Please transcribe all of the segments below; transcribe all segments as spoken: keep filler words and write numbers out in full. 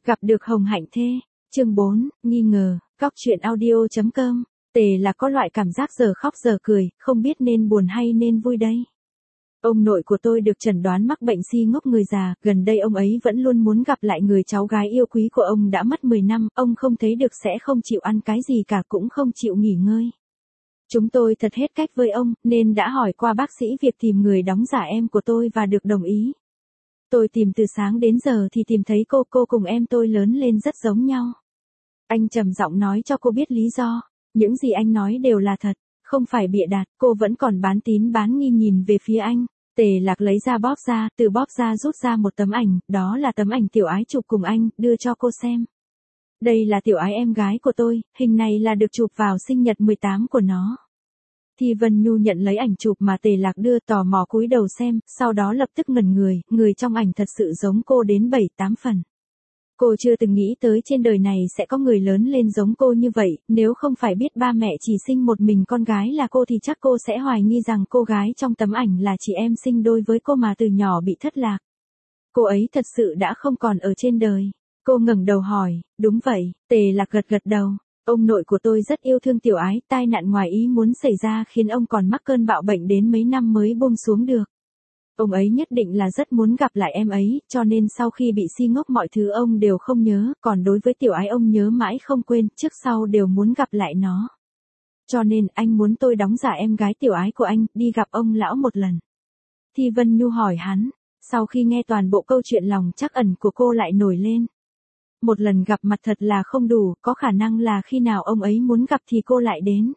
Gặp được Hồng Hạnh Thê, chương bốn, nghi ngờ, góc truyện audio chấm com, Tề là có loại cảm giác giờ khóc giờ cười, không biết nên buồn hay nên vui đây. Ông nội của tôi được chẩn đoán mắc bệnh si ngốc người già, gần đây ông ấy vẫn luôn muốn gặp lại người cháu gái yêu quý của ông đã mất mười năm, ông không thấy được sẽ không chịu ăn cái gì cả cũng không chịu nghỉ ngơi. Chúng tôi thật hết cách với ông, nên đã hỏi qua bác sĩ việc tìm người đóng giả em của tôi và được đồng ý. Tôi tìm từ sáng đến giờ thì tìm thấy cô, cô cùng em tôi lớn lên rất giống nhau. Anh trầm giọng nói cho cô biết lý do, những gì anh nói đều là thật, không phải bịa đặt, cô vẫn còn bán tín bán nghi nhìn về phía anh. Tề Lạc lấy ra bóp ra, từ bóp ra rút ra một tấm ảnh, đó là tấm ảnh Tiểu Ái chụp cùng anh, đưa cho cô xem. Đây là Tiểu Ái em gái của tôi, hình này là được chụp vào sinh nhật mười tám của nó. Thi Vân Nhu nhận lấy ảnh chụp mà Tề Lạc đưa, tò mò cúi đầu xem, sau đó lập tức ngẩn người, người trong ảnh thật sự giống cô đến bảy tám phần. Cô chưa từng nghĩ tới trên đời này sẽ có người lớn lên giống cô như vậy, nếu không phải biết ba mẹ chỉ sinh một mình con gái là cô thì chắc cô sẽ hoài nghi rằng cô gái trong tấm ảnh là chị em sinh đôi với cô mà từ nhỏ bị thất lạc. Cô ấy thật sự đã không còn ở trên đời. Cô ngẩng đầu hỏi, đúng vậy, Tề Lạc gật gật đầu. Ông nội của tôi rất yêu thương Tiểu Ái, tai nạn ngoài ý muốn xảy ra khiến ông còn mắc cơn bạo bệnh đến mấy năm mới buông xuống được. Ông ấy nhất định là rất muốn gặp lại em ấy, cho nên sau khi bị si ngốc mọi thứ ông đều không nhớ, còn đối với Tiểu Ái ông nhớ mãi không quên, trước sau đều muốn gặp lại nó. Cho nên anh muốn tôi đóng giả em gái Tiểu Ái của anh, đi gặp ông lão một lần. Thi Vân Nhu hỏi hắn, sau khi nghe toàn bộ câu chuyện lòng trắc ẩn của cô lại nổi lên. Một lần gặp mặt thật là không đủ, có khả năng là khi nào ông ấy muốn gặp thì cô lại đến.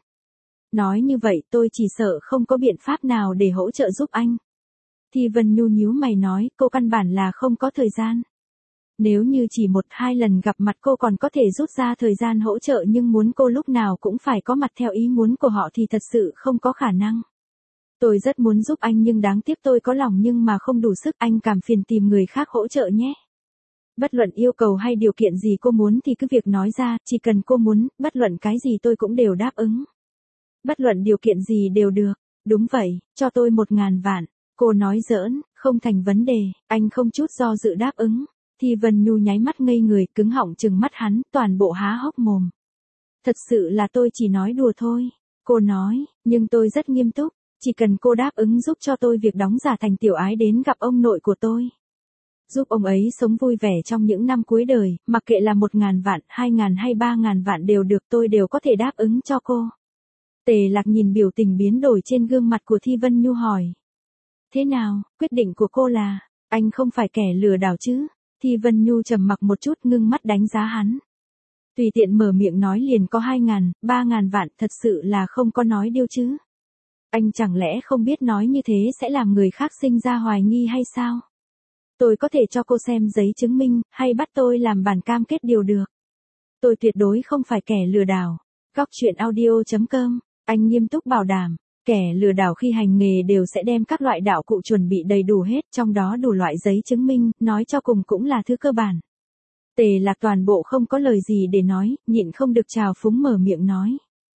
Nói như vậy tôi chỉ sợ không có biện pháp nào để hỗ trợ giúp anh. Thi Vân Nhu nhíu mày nói, cô căn bản là không có thời gian. Nếu như chỉ một hai lần gặp mặt cô còn có thể rút ra thời gian hỗ trợ nhưng muốn cô lúc nào cũng phải có mặt theo ý muốn của họ thì thật sự không có khả năng. Tôi rất muốn giúp anh nhưng đáng tiếc tôi có lòng nhưng mà không đủ sức, anh cảm phiền tìm người khác hỗ trợ nhé. Bất luận yêu cầu hay điều kiện gì cô muốn thì cứ việc nói ra, chỉ cần cô muốn, bất luận cái gì tôi cũng đều đáp ứng. Bất luận điều kiện gì đều được, đúng vậy, cho tôi một ngàn vạn. Cô nói giỡn, không thành vấn đề, anh không chút do dự đáp ứng. Thi Vân Nhu nháy mắt ngây người, cứng họng trừng mắt hắn, toàn bộ há hốc mồm. Thật sự là tôi chỉ nói đùa thôi. Cô nói, nhưng tôi rất nghiêm túc, chỉ cần cô đáp ứng giúp cho tôi việc đóng giả thành Tiểu Ái đến gặp ông nội của tôi. Giúp ông ấy sống vui vẻ trong những năm cuối đời, mặc kệ là một ngàn vạn, hai ngàn hay ba ngàn vạn đều được tôi đều có thể đáp ứng cho cô. Tề Lạc nhìn biểu tình biến đổi trên gương mặt của Thi Vân Nhu hỏi. Thế nào, quyết định của cô là, anh không phải kẻ lừa đảo chứ? Thi Vân Nhu trầm mặc một chút ngưng mắt đánh giá hắn. Tùy tiện mở miệng nói liền có hai ngàn, ba ngàn vạn, thật sự là không có nói điêu chứ. Anh chẳng lẽ không biết nói như thế sẽ làm người khác sinh ra hoài nghi hay sao? Tôi có thể cho cô xem giấy chứng minh, hay bắt tôi làm bản cam kết đều được. Tôi tuyệt đối không phải kẻ lừa đảo. Góc truyện audio chấm com, anh nghiêm túc bảo đảm. Kẻ lừa đảo khi hành nghề đều sẽ đem các loại đạo cụ chuẩn bị đầy đủ hết, trong đó đủ loại giấy chứng minh, nói cho cùng cũng là thứ cơ bản. Tề Lạc toàn bộ không có lời gì để nói, nhịn không được trào phúng mở miệng nói.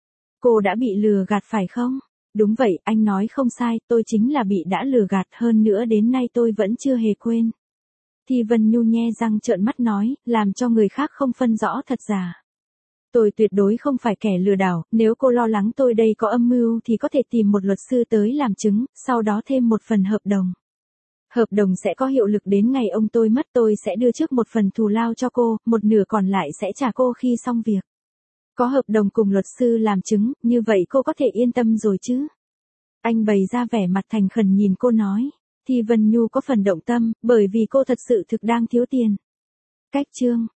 Cô đã bị lừa gạt phải không? Đúng vậy, anh nói không sai, tôi chính là bị đã lừa gạt, hơn nữa đến nay tôi vẫn chưa hề quên. Thi Vân Nhu nhe răng trợn mắt nói, làm cho người khác không phân rõ thật giả. Tôi tuyệt đối không phải kẻ lừa đảo, nếu cô lo lắng tôi đây có âm mưu thì có thể tìm một luật sư tới làm chứng, sau đó thêm một phần hợp đồng. Hợp đồng sẽ có hiệu lực đến ngày ông tôi mất, tôi sẽ đưa trước một phần thù lao cho cô, một nửa còn lại sẽ trả cô khi xong việc. Có hợp đồng cùng luật sư làm chứng, như vậy cô có thể yên tâm rồi chứ? Anh bày ra vẻ mặt thành khẩn nhìn cô nói. Thi Vân Nhu có phần động tâm, bởi vì cô thật sự thực đang thiếu tiền. Cách chương.